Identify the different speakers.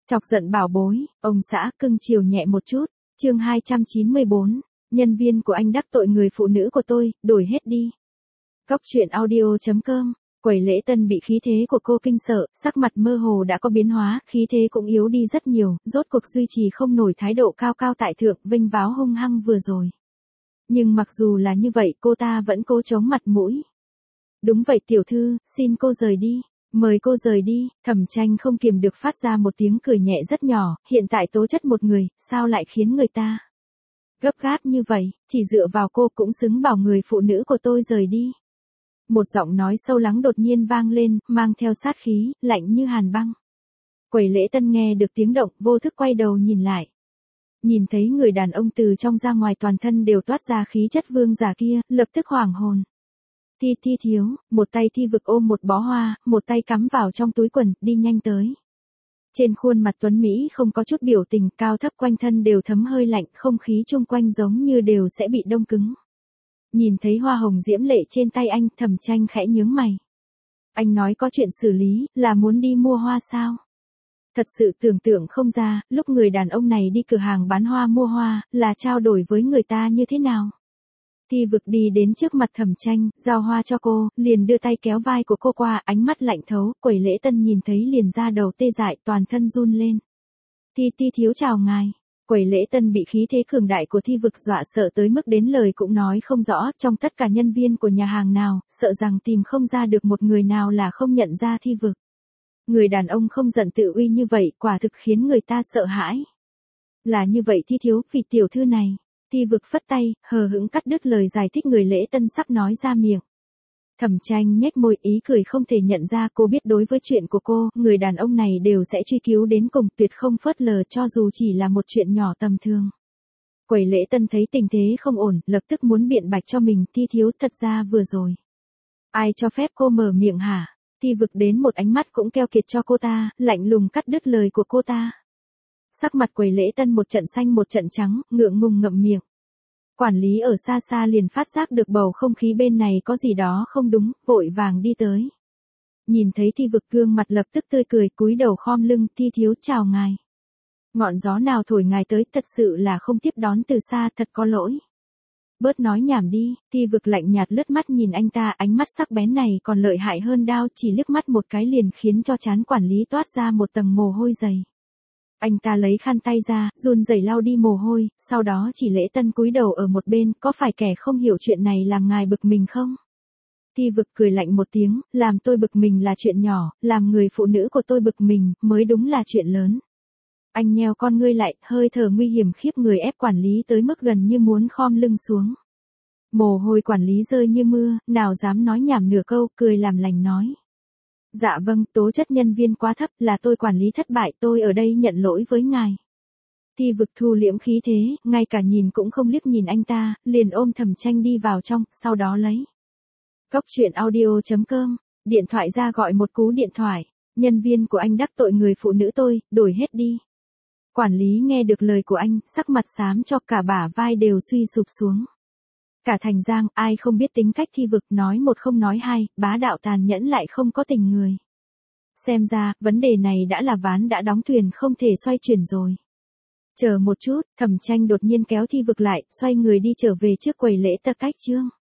Speaker 1: Chọc giận bảo bối, ông xã cưng chiều nhẹ một chút. Chương 294, nhân viên của anh đắc tội người phụ nữ của tôi, đổi hết đi. Cóc truyện audio.com. Quầy lễ tân bị khí thế của cô kinh sợ, sắc mặt mơ hồ đã có biến hóa, khí thế cũng yếu đi rất nhiều, rốt cuộc duy trì không nổi thái độ cao cao tại thượng, vênh váo hung hăng vừa rồi. Nhưng mặc dù là như vậy, cô ta vẫn cố chống mặt mũi. Đúng vậy tiểu thư, xin cô rời đi. Mời cô rời đi. Thẩm Tranh không kiềm được phát ra một tiếng cười nhẹ rất nhỏ, hiện tại tố chất một người, sao lại khiến người ta gấp gáp như vậy, chỉ dựa vào cô cũng xứng bảo người phụ nữ của tôi rời đi. Một giọng nói sâu lắng đột nhiên vang lên, mang theo sát khí, lạnh như hàn băng. Quầy lễ tân nghe được tiếng động, vô thức quay đầu nhìn lại. Nhìn thấy người đàn ông từ trong ra ngoài toàn thân đều toát ra khí chất vương giả kia, lập tức hoảng hồn. Thi thiếu, một tay Thi Vực ôm một bó hoa, một tay cắm vào trong túi quần, đi nhanh tới. Trên khuôn mặt tuấn Mỹ không có chút biểu tình, cao thấp quanh thân đều thấm hơi lạnh, không khí chung quanh giống như đều sẽ bị đông cứng. Nhìn thấy hoa hồng diễm lệ trên tay anh, Thẩm Tranh khẽ nhướng mày. Anh nói có chuyện xử lý, là muốn đi mua hoa sao? Thật sự tưởng tượng không ra, lúc người đàn ông này đi cửa hàng bán hoa mua hoa, là trao đổi với người ta như thế nào? Thi Vực đi đến trước mặt Thẩm Tranh, giao hoa cho cô, liền đưa tay kéo vai của cô qua, ánh mắt lạnh thấu, quầy lễ tân nhìn thấy liền ra đầu tê dại, toàn thân run lên. Thi thiếu chào ngài. Quầy lễ tân bị khí thế cường đại của Thi Vực dọa sợ tới mức đến lời cũng nói không rõ, trong tất cả nhân viên của nhà hàng nào, sợ rằng tìm không ra được một người nào là không nhận ra Thi Vực. Người đàn ông không giận tự uy như vậy, quả thực khiến người ta sợ hãi. Là như vậy Thi thiếu, vì tiểu thư này. Thi Vực phất tay, hờ hững cắt đứt lời giải thích người lễ tân sắp nói ra miệng. Thẩm Tranh nhếch môi, ý cười không thể nhận ra, cô biết đối với chuyện của cô, người đàn ông này đều sẽ truy cứu đến cùng, tuyệt không phớt lờ cho dù chỉ là một chuyện nhỏ tầm thường. Quầy lễ tân thấy tình thế không ổn, lập tức muốn biện bạch cho mình. Thi thiếu, thật ra vừa rồi, ai cho phép cô mở miệng hả? Thi Vực đến một ánh mắt cũng keo kiệt cho cô ta, lạnh lùng cắt đứt lời của cô ta. Sắc mặt quầy lễ tân một trận xanh một trận trắng, ngượng ngùng ngậm miệng. Quản lý ở xa xa liền phát giác được bầu không khí bên này có gì đó không đúng, vội vàng đi tới. Nhìn thấy Thi Vực gương mặt lập tức tươi cười, cúi đầu khom lưng. Thi thiếu chào ngài. Ngọn gió nào thổi ngài tới, thật sự là không tiếp đón từ xa, thật có lỗi. Bớt nói nhảm đi. Thi Vực lạnh nhạt lướt mắt nhìn anh ta, ánh mắt sắc bén này còn lợi hại hơn đao, chỉ liếc mắt một cái liền khiến cho trán quản lý toát ra một tầng mồ hôi dày. Anh ta lấy khăn tay ra, run rẩy lau đi mồ hôi, sau đó chỉ lễ tân cúi đầu ở một bên, có phải kẻ không hiểu chuyện này làm ngài bực mình không? Thi Vực cười lạnh một tiếng, làm tôi bực mình là chuyện nhỏ, làm người phụ nữ của tôi bực mình, mới đúng là chuyện lớn. Anh nheo con ngươi lại, hơi thở nguy hiểm khiếp người ép quản lý tới mức gần như muốn khom lưng xuống. Mồ hôi quản lý rơi như mưa, nào dám nói nhảm nửa câu, cười làm lành nói. Dạ vâng, tố chất nhân viên quá thấp, là tôi quản lý thất bại, tôi ở đây nhận lỗi với ngài. Thi Vực thu liễm khí thế, ngay cả nhìn cũng không liếc nhìn anh ta, liền ôm Thẩm Tranh đi vào trong, sau đó lấy cóc truyện audio.com, điện thoại ra gọi một cú điện thoại. Nhân viên của anh đắc tội người phụ nữ tôi, đổi hết đi. Quản lý nghe được lời của anh, sắc mặt xám cho, cả bả vai đều suy sụp xuống. Cả thành Giang, ai không biết tính cách Thi Vực, nói một không nói hai, bá đạo tàn nhẫn lại không có tình người. Xem ra, vấn đề này đã là ván đã đóng thuyền, không thể xoay chuyển rồi. Chờ một chút, Thẩm Tranh đột nhiên kéo Thi Vực lại, xoay người đi trở về trước quầy lễ tân cách chương.